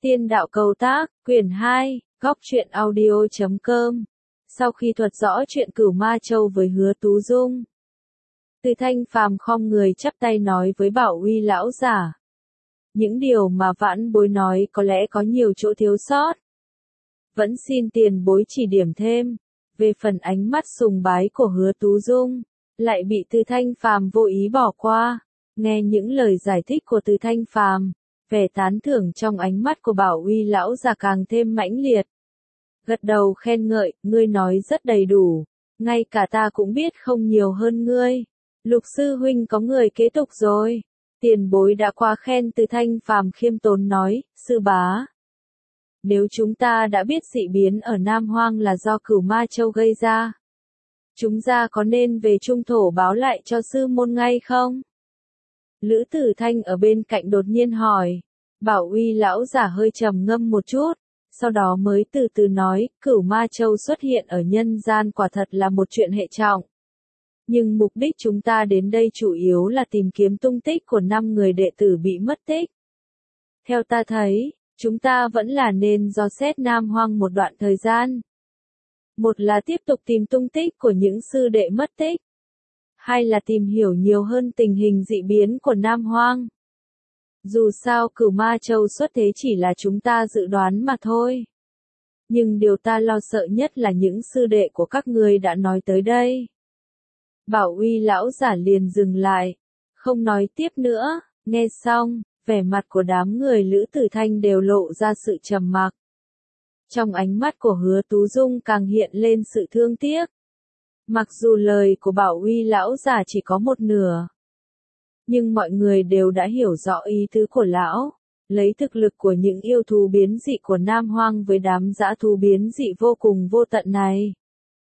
Tiên đạo cầu tác, quyển 2, góc truyện audio.com. Sau khi thuật rõ chuyện Cửu Ma Châu với Hứa Tú Dung, Từ Thanh Phàm khom người chắp tay nói với Bảo Uy lão giả. Những điều mà vãn bối nói có lẽ có nhiều chỗ thiếu sót. Vẫn xin tiền bối chỉ điểm thêm. Về phần ánh mắt sùng bái của Hứa Tú Dung, lại bị Từ Thanh Phàm vô ý bỏ qua. Nghe những lời giải thích của Từ Thanh Phàm, vẻ tán thưởng trong ánh mắt của Bảo Uy lão già càng thêm mãnh liệt. Gật đầu khen ngợi, ngươi nói rất đầy đủ, ngay cả ta cũng biết không nhiều hơn ngươi. Lục sư huynh có người kế tục rồi. Tiền bối đã quá khen. Từ Thanh Phàm khiêm tốn nói, sư bá. Nếu chúng ta đã biết dị biến ở Nam Hoang là do Cửu Ma Châu gây ra, chúng ta có nên về trung thổ báo lại cho sư môn ngay không? Lữ Tử Thanh ở bên cạnh đột nhiên hỏi. Bảo Uy lão giả hơi trầm ngâm một chút, sau đó mới từ từ nói, Cửu Ma Châu xuất hiện ở nhân gian quả thật là một chuyện hệ trọng. Nhưng mục đích chúng ta đến đây chủ yếu là tìm kiếm tung tích của 5 người đệ tử bị mất tích. Theo ta thấy, chúng ta vẫn là nên dò xét Nam Hoang một đoạn thời gian. Một là tiếp tục tìm tung tích của những sư đệ mất tích. Hai là tìm hiểu nhiều hơn tình hình dị biến của Nam Hoang. Dù sao Cửu Ma Châu xuất thế chỉ là chúng ta dự đoán mà thôi. Nhưng điều ta lo sợ nhất là những sư đệ của các ngươi đã nói tới đây. Bảo Uy lão giả liền dừng lại, không nói tiếp nữa. Nghe xong, vẻ mặt của đám người Lữ Tử Thanh đều lộ ra sự trầm mặc. Trong ánh mắt của Hứa Tú Dung càng hiện lên sự thương tiếc. Mặc dù lời của Bảo Uy lão giả chỉ có một nửa, nhưng mọi người đều đã hiểu rõ ý tứ của lão. Lấy thực lực của những yêu thú biến dị của Nam Hoang với đám dã thú biến dị vô cùng vô tận này,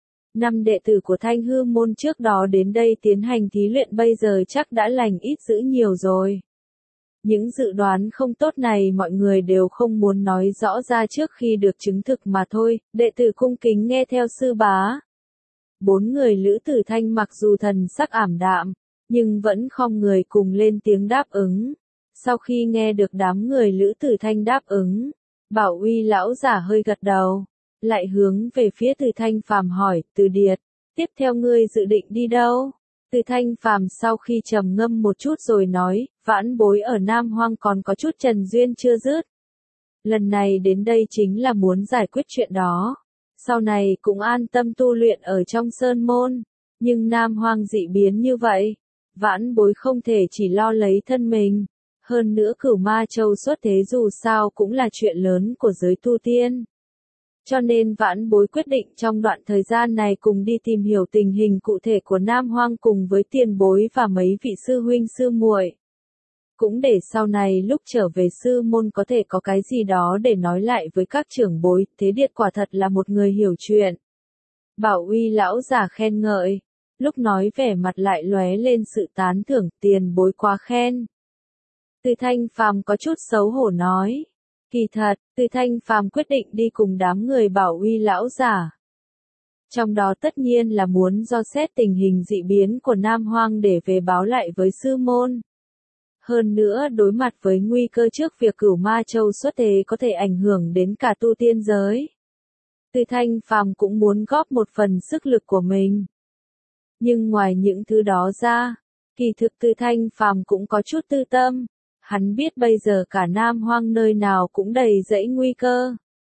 5 đệ tử của Thanh Hư môn trước đó đến đây tiến hành thí luyện bây giờ chắc đã lành ít dữ nhiều rồi. Những dự đoán không tốt này mọi người đều không muốn nói rõ ra trước khi được chứng thực mà thôi. Đệ tử cung kính nghe theo sư bá. 4 người Lữ Tử Thanh mặc dù thần sắc ảm đạm, nhưng vẫn khom người cùng lên tiếng đáp ứng. Sau khi nghe được đám người Lữ Tử Thanh đáp ứng, Bảo Uy lão giả hơi gật đầu, lại hướng về phía Từ Thanh Phàm hỏi, Từ Điệt, tiếp theo ngươi dự định đi đâu? Từ Thanh Phàm sau khi trầm ngâm một chút rồi nói, vãn bối ở Nam Hoang còn có chút trần duyên chưa dứt. Lần này đến đây chính là muốn giải quyết chuyện đó. Sau này cũng an tâm tu luyện ở trong sơn môn. Nhưng Nam Hoang dị biến như vậy, vãn bối không thể chỉ lo lấy thân mình. Hơn nữa Cửu Ma Châu xuất thế dù sao cũng là chuyện lớn của giới tu tiên. Cho nên vãn bối quyết định trong đoạn thời gian này cùng đi tìm hiểu tình hình cụ thể của Nam Hoang cùng với tiền bối và mấy vị sư huynh sư muội. Cũng để sau này lúc trở về sư môn có thể có cái gì đó để nói lại với các trưởng bối. Thế Điệt quả thật là một người hiểu chuyện. Bảo Uy lão giả khen ngợi, lúc nói vẻ mặt lại lóe lên sự tán thưởng, tiền bối quá khen. Từ Thanh Phàm có chút xấu hổ nói. Kỳ thật, Từ Thanh Phàm quyết định đi cùng đám người Bảo Uy lão giả. Trong đó tất nhiên là muốn dò xét tình hình dị biến của Nam Hoang để về báo lại với sư môn. Hơn nữa đối mặt với nguy cơ trước việc Cửu Ma Châu xuất thế có thể ảnh hưởng đến cả tu tiên giới. Từ Thanh Phàm cũng muốn góp một phần sức lực của mình. Nhưng ngoài những thứ đó ra, kỳ thực Từ Thanh Phàm cũng có chút tư tâm. Hắn biết bây giờ cả Nam Hoang nơi nào cũng đầy rẫy nguy cơ.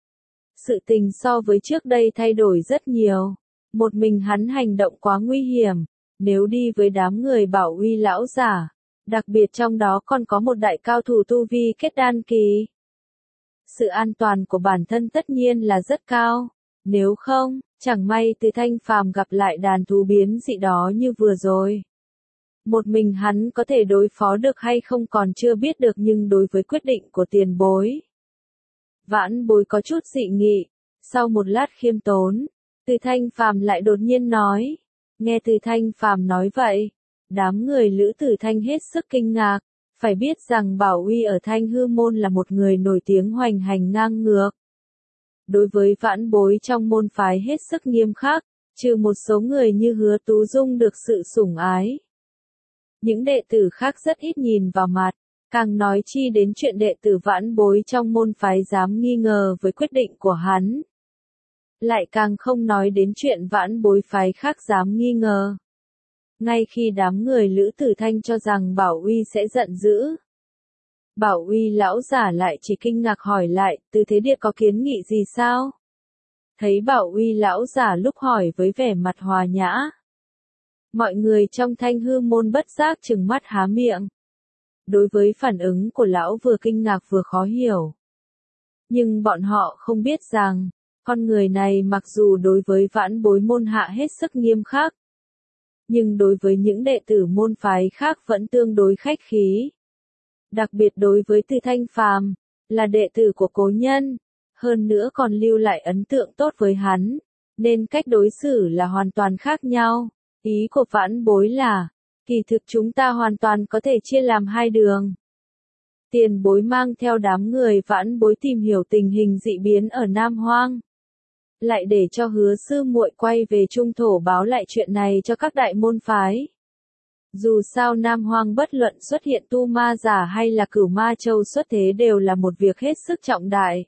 Sự tình so với trước đây thay đổi rất nhiều. Một mình hắn hành động quá nguy hiểm. Nếu đi với đám người Bảo Uy lão giả, đặc biệt trong đó còn có một đại cao thủ tu vi kết đan kỳ, sự an toàn của bản thân tất nhiên là rất cao. Nếu không, chẳng may Từ Thanh Phàm gặp lại đàn thú biến dị đó như vừa rồi. Một mình hắn có thể đối phó được hay không còn chưa biết được, nhưng đối với quyết định của tiền bối, vãn bối có chút dị nghị. Sau một lát khiêm tốn, Từ Thanh Phàm lại đột nhiên nói. Nghe Từ Thanh Phàm nói vậy, đám người Lữ Tử Thanh hết sức kinh ngạc. Phải biết rằng Bảo Uy ở Thanh Hư môn là một người nổi tiếng hoành hành ngang ngược. Đối với vãn bối trong môn phái hết sức nghiêm khắc, trừ một số người như Hứa Tú Dung được sự sủng ái. Những đệ tử khác rất ít nhìn vào mặt, Càng nói chi đến chuyện đệ tử vãn bối trong môn phái dám nghi ngờ với quyết định của hắn. Lại càng không nói đến chuyện vãn bối phái khác dám nghi ngờ. Ngay khi đám người Lữ Tử Thanh cho rằng Bảo Uy sẽ giận dữ, Bảo Uy lão giả lại chỉ kinh ngạc hỏi lại, Từ Thế Điệt có kiến nghị gì sao? Thấy Bảo Uy lão giả lúc hỏi với vẻ mặt hòa nhã. Mọi người trong Thanh Hư môn bất giác trừng mắt há miệng. Đối với phản ứng của lão vừa kinh ngạc vừa khó hiểu. Nhưng bọn họ không biết rằng, con người này mặc dù đối với vãn bối môn hạ hết sức nghiêm khắc, nhưng đối với những đệ tử môn phái khác vẫn tương đối khách khí. Đặc biệt đối với Từ Thanh Phàm, là đệ tử của cố nhân, hơn nữa còn lưu lại ấn tượng tốt với hắn, nên cách đối xử là hoàn toàn khác nhau. Ý của vãn bối là, kỳ thực chúng ta hoàn toàn có thể chia làm hai đường. Tiền bối mang theo đám người vãn bối tìm hiểu tình hình dị biến ở Nam Hoang. Lại để cho Hứa sư muội quay về trung thổ báo lại chuyện này cho các đại môn phái. Dù sao Nam Hoang bất luận xuất hiện tu ma giả hay là Cửu Ma Châu xuất thế đều là một việc hết sức trọng đại.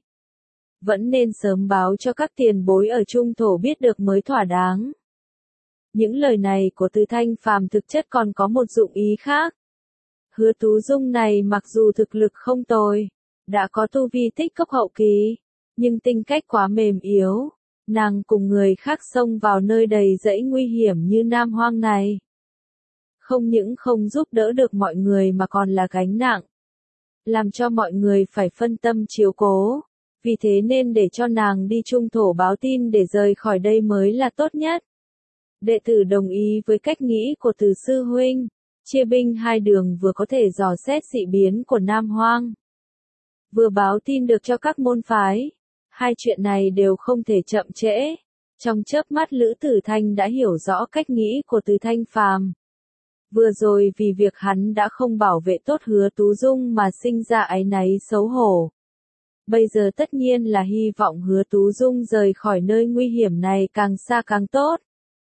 Vẫn nên sớm báo cho các tiền bối ở trung thổ biết được mới thỏa đáng. Những lời này của Từ Thanh Phàm thực chất còn có một dụng ý khác. Hứa Tú Dung này mặc dù thực lực không tồi, đã có tu vi tích cấp hậu kỳ, nhưng tính cách quá mềm yếu. Nàng cùng người khác xông vào nơi đầy rẫy nguy hiểm như Nam Hoang này. Không những không giúp đỡ được mọi người mà còn là gánh nặng. Làm cho mọi người phải phân tâm chiếu cố. Vì thế nên để cho nàng đi trung thổ báo tin để rời khỏi đây mới là tốt nhất. Đệ tử đồng ý với cách nghĩ của Từ sư huynh. Chia binh hai đường vừa có thể dò xét dị biến của Nam Hoang, vừa báo tin được cho các môn phái. Hai chuyện này đều không thể chậm trễ. Trong chớp mắt Lữ Tử Thanh đã hiểu rõ cách nghĩ của Từ Thanh Phàm. Vừa rồi vì việc hắn đã không bảo vệ tốt Hứa Tú Dung mà sinh ra áy náy xấu hổ. Bây giờ tất nhiên là hy vọng Hứa Tú Dung rời khỏi nơi nguy hiểm này càng xa càng tốt.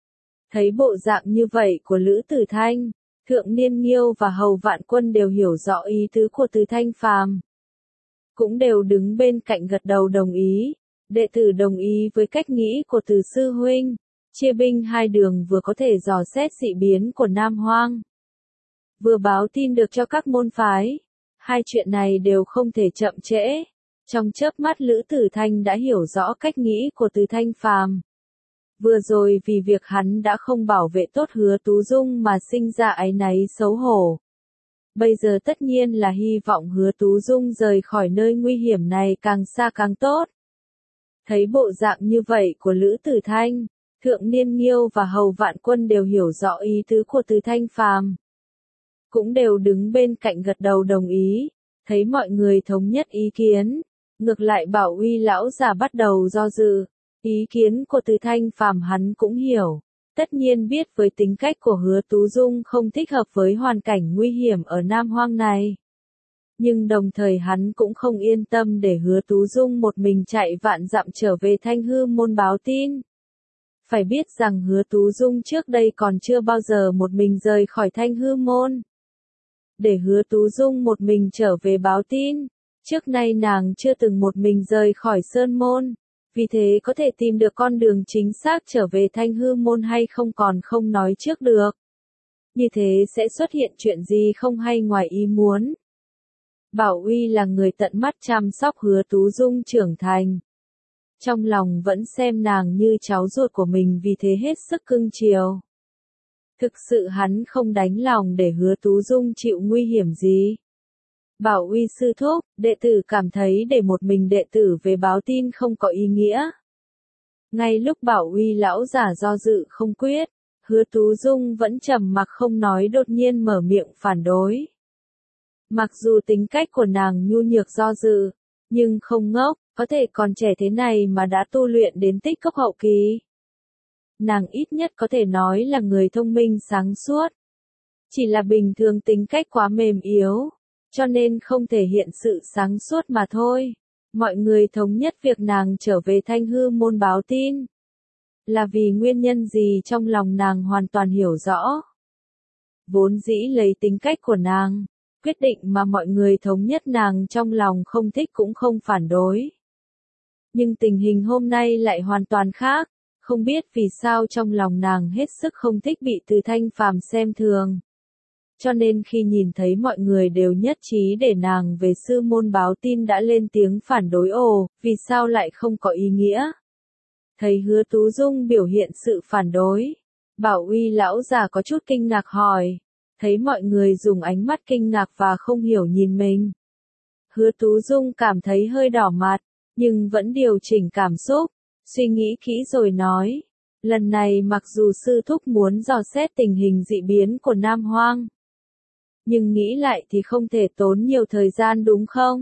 Thấy bộ dạng như vậy của Lữ Tử Thanh, Thượng Niên Nghiêu và Hầu Vạn Quân đều hiểu rõ ý tứ của Từ Thanh Phàm. Cũng đều đứng bên cạnh gật đầu đồng ý. Đệ tử đồng ý với cách nghĩ của Từ sư huynh. Chia binh hai đường vừa có thể dò xét dị biến của Nam Hoang, vừa báo tin được cho các môn phái. Hai chuyện này đều không thể chậm trễ. Trong chớp mắt Lữ Tử Thanh đã hiểu rõ cách nghĩ của Từ Thanh Phàm. Vừa rồi vì việc hắn đã không bảo vệ tốt Hứa Tú Dung mà sinh ra áy náy xấu hổ. Bây giờ tất nhiên là hy vọng Hứa Tú Dung rời khỏi nơi nguy hiểm này càng xa càng tốt. Thấy bộ dạng như vậy của Lữ Tử Thanh, Thượng Niên Nghiêu và Hầu Vạn Quân đều hiểu rõ ý tứ của Từ Thanh Phàm. Cũng đều đứng bên cạnh gật đầu đồng ý. Thấy mọi người thống nhất ý kiến, ngược lại Bảo Uy lão già bắt đầu do dự. Ý kiến của Từ Thanh Phàm hắn cũng hiểu. Tất nhiên biết với tính cách của Hứa Tú Dung không thích hợp với hoàn cảnh nguy hiểm ở Nam Hoang này. Nhưng đồng thời hắn cũng không yên tâm để Hứa Tú Dung một mình chạy vạn dặm trở về Thanh Hư môn báo tin. Phải biết rằng Hứa Tú Dung trước đây còn chưa bao giờ một mình rời khỏi Thanh Hư môn. Để Hứa Tú Dung một mình trở về báo tin, trước nay nàng chưa từng một mình rời khỏi Sơn môn. Vì thế có thể tìm được con đường chính xác trở về Thanh Hư môn hay không còn không nói trước được. Như thế sẽ xuất hiện chuyện gì không hay ngoài ý muốn. Bảo Uy là người tận mắt chăm sóc Hứa Tú Dung trưởng thành. Trong lòng vẫn xem nàng như cháu ruột của mình vì thế hết sức cưng chiều. Thực sự hắn không đánh lòng để Hứa Tú Dung chịu nguy hiểm gì. Bảo Uy sư thúc, đệ tử cảm thấy để một mình đệ tử về báo tin không có ý nghĩa. Ngay lúc Bảo Uy lão giả do dự không quyết, Hứa Tú Dung vẫn trầm mặc không nói đột nhiên mở miệng phản đối. Mặc dù tính cách của nàng nhu nhược do dự, nhưng không ngốc, có thể còn trẻ thế này mà đã tu luyện đến tích cấp hậu kỳ. Nàng ít nhất có thể nói là người thông minh sáng suốt. Chỉ là bình thường tính cách quá mềm yếu, cho nên không thể hiện sự sáng suốt mà thôi. Mọi người thống nhất việc nàng trở về Thanh Hư môn báo tin. Là vì nguyên nhân gì trong lòng nàng hoàn toàn hiểu rõ. Vốn dĩ lấy tính cách của nàng, quyết định mà mọi người thống nhất nàng trong lòng không thích cũng không phản đối. Nhưng tình hình hôm nay lại hoàn toàn khác, không biết vì sao trong lòng nàng hết sức không thích bị Từ Thanh Phàm xem thường. Cho nên khi nhìn thấy mọi người đều nhất trí để nàng về sư môn báo tin đã lên tiếng phản đối vì sao lại không có ý nghĩa. Thấy Hứa Tú Dung biểu hiện sự phản đối, Bảo Uy lão già có chút kinh ngạc hỏi, thấy mọi người dùng ánh mắt kinh ngạc và không hiểu nhìn mình. Hứa Tú Dung cảm thấy hơi đỏ mặt, nhưng vẫn điều chỉnh cảm xúc, suy nghĩ kỹ rồi nói, lần này mặc dù sư thúc muốn dò xét tình hình dị biến của Nam Hoang, nhưng nghĩ lại thì không thể tốn nhiều thời gian đúng không?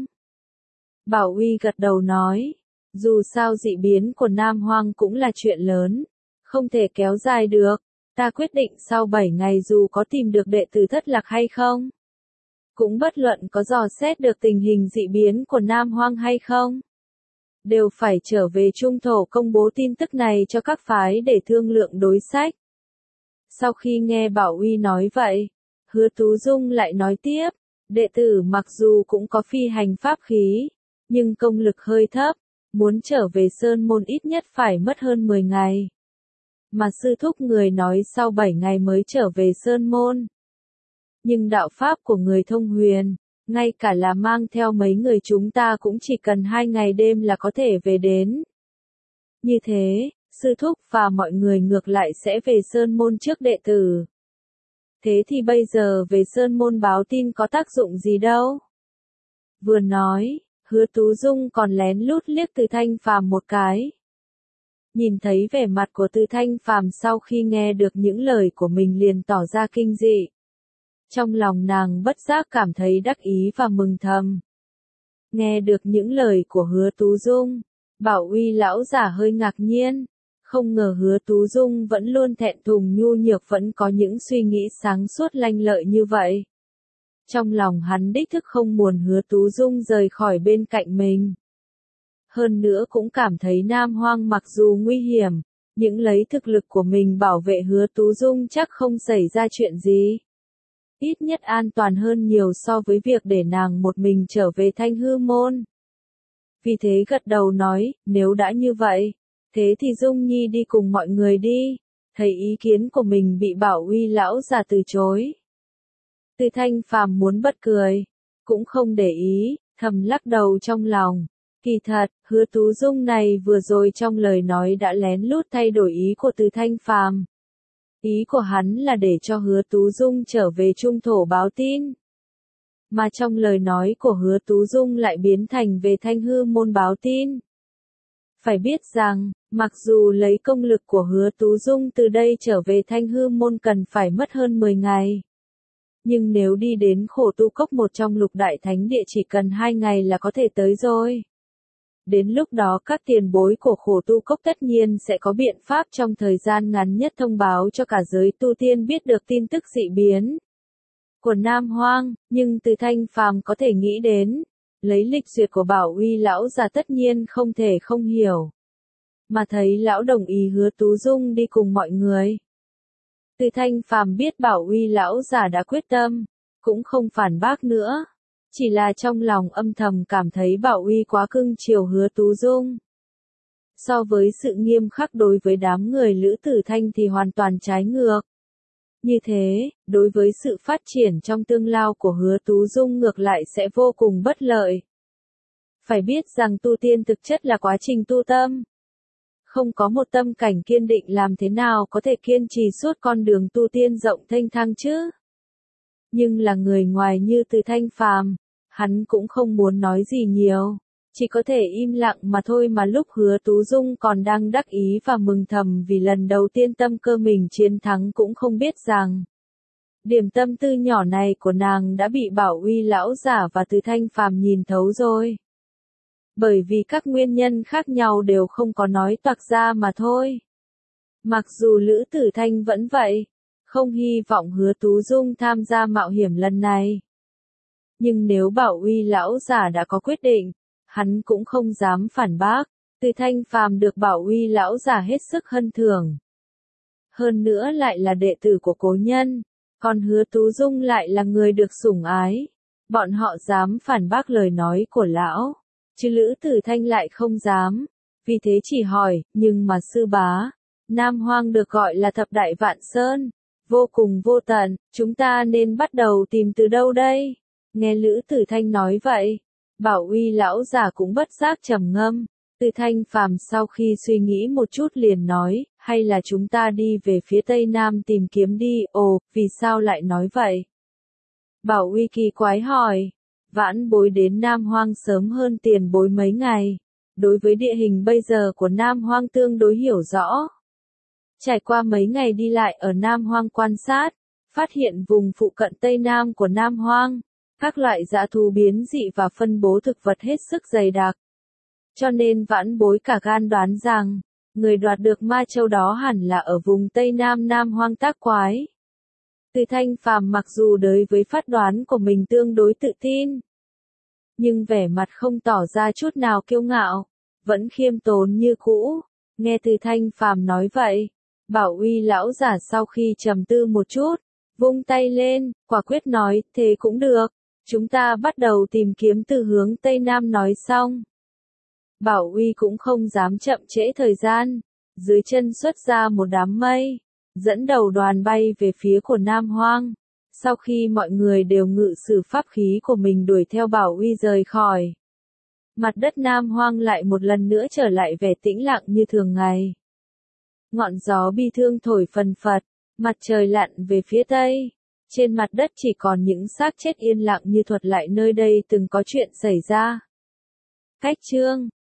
Bảo Uy gật đầu nói, dù sao dị biến của Nam Hoang cũng là chuyện lớn, không thể kéo dài được, ta quyết định sau 7 ngày dù có tìm được đệ tử thất lạc hay không, cũng bất luận có dò xét được tình hình dị biến của Nam Hoang hay không, đều phải trở về Trung Thổ công bố tin tức này cho các phái để thương lượng đối sách. Sau khi nghe Bảo Uy nói vậy, Hứa Tú Dung lại nói tiếp, đệ tử mặc dù cũng có phi hành pháp khí, nhưng công lực hơi thấp, muốn trở về Sơn Môn ít nhất phải mất hơn 10 ngày. Mà sư thúc người nói sau 7 ngày mới trở về Sơn Môn. Nhưng đạo pháp của người thông huyền, ngay cả là mang theo mấy người chúng ta cũng chỉ cần 2 ngày đêm là có thể về đến. Như thế, sư thúc và mọi người ngược lại sẽ về Sơn Môn trước đệ tử. Thế thì bây giờ về Sơn Môn báo tin có tác dụng gì đâu? Vừa nói, Hứa Tú Dung còn lén lút liếc Từ Thanh Phàm một cái. Nhìn thấy vẻ mặt của Từ Thanh Phàm sau khi nghe được những lời của mình liền tỏ ra kinh dị. Trong lòng nàng bất giác cảm thấy đắc ý và mừng thầm. Nghe được những lời của Hứa Tú Dung, Bảo Uy lão giả hơi ngạc nhiên. Không ngờ Hứa Tú Dung vẫn luôn thẹn thùng nhu nhược vẫn có những suy nghĩ sáng suốt lanh lợi như vậy. Trong lòng hắn đích thức không muốn Hứa Tú Dung rời khỏi bên cạnh mình. Hơn nữa cũng cảm thấy Nam Hoang mặc dù nguy hiểm, những lấy thực lực của mình bảo vệ Hứa Tú Dung chắc không xảy ra chuyện gì. Ít nhất an toàn hơn nhiều so với việc để nàng một mình trở về Thanh Hư Môn. Vì thế gật đầu nói, nếu đã như vậy, thế thì Dung Nhi đi cùng mọi người đi. Thấy ý kiến của mình bị Bảo Uy lão già từ chối. Từ Thanh Phàm muốn bật cười, cũng không để ý, thầm lắc đầu trong lòng. Kỳ thật, Hứa Tú Dung này vừa rồi trong lời nói đã lén lút thay đổi ý của Từ Thanh Phàm. Ý của hắn là để cho Hứa Tú Dung trở về Trung Thổ báo tin. Mà trong lời nói của Hứa Tú Dung lại biến thành về Thanh Hư Môn báo tin. Phải biết rằng, mặc dù lấy công lực của Hứa Tú Dung từ đây trở về Thanh Hư Môn cần phải mất hơn 10 ngày. Nhưng nếu đi đến Khổ Tu Cốc một trong lục đại thánh địa chỉ cần 2 ngày là có thể tới rồi. Đến lúc đó các tiền bối của Khổ Tu Cốc tất nhiên sẽ có biện pháp trong thời gian ngắn nhất thông báo cho cả giới tu tiên biết được tin tức dị biến của Nam Hoang, nhưng Từ Thanh Phàm có thể nghĩ đến, lấy lịch duyệt của Bảo Uy lão già tất nhiên không thể không hiểu. Mà thấy lão đồng ý Hứa Tú Dung đi cùng mọi người. Từ Thanh Phàm biết Bảo Uy lão già đã quyết tâm, cũng không phản bác nữa. Chỉ là trong lòng âm thầm cảm thấy Bảo Uy quá cưng chiều Hứa Tú Dung. So với sự nghiêm khắc đối với đám người Lữ Tử Thanh thì hoàn toàn trái ngược. Như thế, đối với sự phát triển trong tương lai của Hứa Tú Dung ngược lại sẽ vô cùng bất lợi. Phải biết rằng tu tiên thực chất là quá trình tu tâm. Không có một tâm cảnh kiên định làm thế nào có thể kiên trì suốt con đường tu tiên rộng thênh thang chứ? Nhưng là người ngoài như Từ Thanh Phàm, hắn cũng không muốn nói gì nhiều, chỉ có thể im lặng mà thôi. Mà lúc Hứa Tú Dung còn đang đắc ý và mừng thầm vì lần đầu tiên tâm cơ mình chiến thắng cũng không biết rằng, điểm tâm tư nhỏ này của nàng đã bị Bảo Uy lão giả và Từ Thanh Phàm nhìn thấu rồi. Bởi vì các nguyên nhân khác nhau đều không có nói toạc ra mà thôi. Mặc dù Lữ Tử Thanh vẫn vậy, không hy vọng Hứa Tú Dung tham gia mạo hiểm lần này. Nhưng nếu Bảo Uy lão giả đã có quyết định, hắn cũng không dám phản bác. Từ Thanh Phàm được Bảo Uy lão giả hết sức hân thưởng. Hơn nữa lại là đệ tử của cố nhân, còn Hứa Tú Dung lại là người được sủng ái. Bọn họ dám phản bác lời nói của lão, chứ Lữ Tử Thanh lại không dám. Vì thế chỉ hỏi, nhưng mà sư bá, Nam Hoang được gọi là thập đại vạn sơn, vô cùng vô tận, chúng ta nên bắt đầu tìm từ đâu đây? Nghe Lữ Tử Thanh nói vậy, Bảo Uy lão giả cũng bất giác trầm ngâm. Từ Thanh Phàm sau khi suy nghĩ một chút liền nói, hay là chúng ta đi về phía Tây Nam tìm kiếm đi. Ồ, vì sao lại nói vậy? Bảo Uy kỳ quái hỏi, vãn bối đến Nam Hoang sớm hơn tiền bối mấy ngày. Đối với địa hình bây giờ của Nam Hoang tương đối hiểu rõ. Trải qua mấy ngày đi lại ở Nam Hoang quan sát, phát hiện vùng phụ cận Tây Nam của Nam Hoang, các loại dã thú biến dị và phân bố thực vật hết sức dày đặc. Cho nên vãn bối cả gan đoán rằng, người đoạt được ma châu đó hẳn là ở vùng Tây Nam Nam Hoang tác quái. Từ Thanh Phàm mặc dù đối với phát đoán của mình tương đối tự tin, nhưng vẻ mặt không tỏ ra chút nào kiêu ngạo, vẫn khiêm tốn như cũ. Nghe Từ Thanh Phàm nói vậy, Bảo Uy lão giả sau khi trầm tư một chút, vung tay lên, quả quyết nói, thế cũng được, chúng ta bắt đầu tìm kiếm từ hướng Tây Nam. Nói xong, Bảo Uy cũng không dám chậm trễ thời gian, dưới chân xuất ra một đám mây, dẫn đầu đoàn bay về phía của Nam Hoang. Sau khi mọi người đều ngự sử pháp khí của mình đuổi theo Bảo Uy rời khỏi, mặt đất Nam Hoang lại một lần nữa trở lại vẻ tĩnh lặng như thường ngày. Ngọn gió bi thương thổi phần phật, mặt trời lặn về phía tây. Trên mặt đất chỉ còn những xác chết yên lặng như thuật lại nơi đây từng có chuyện xảy ra. Cách chương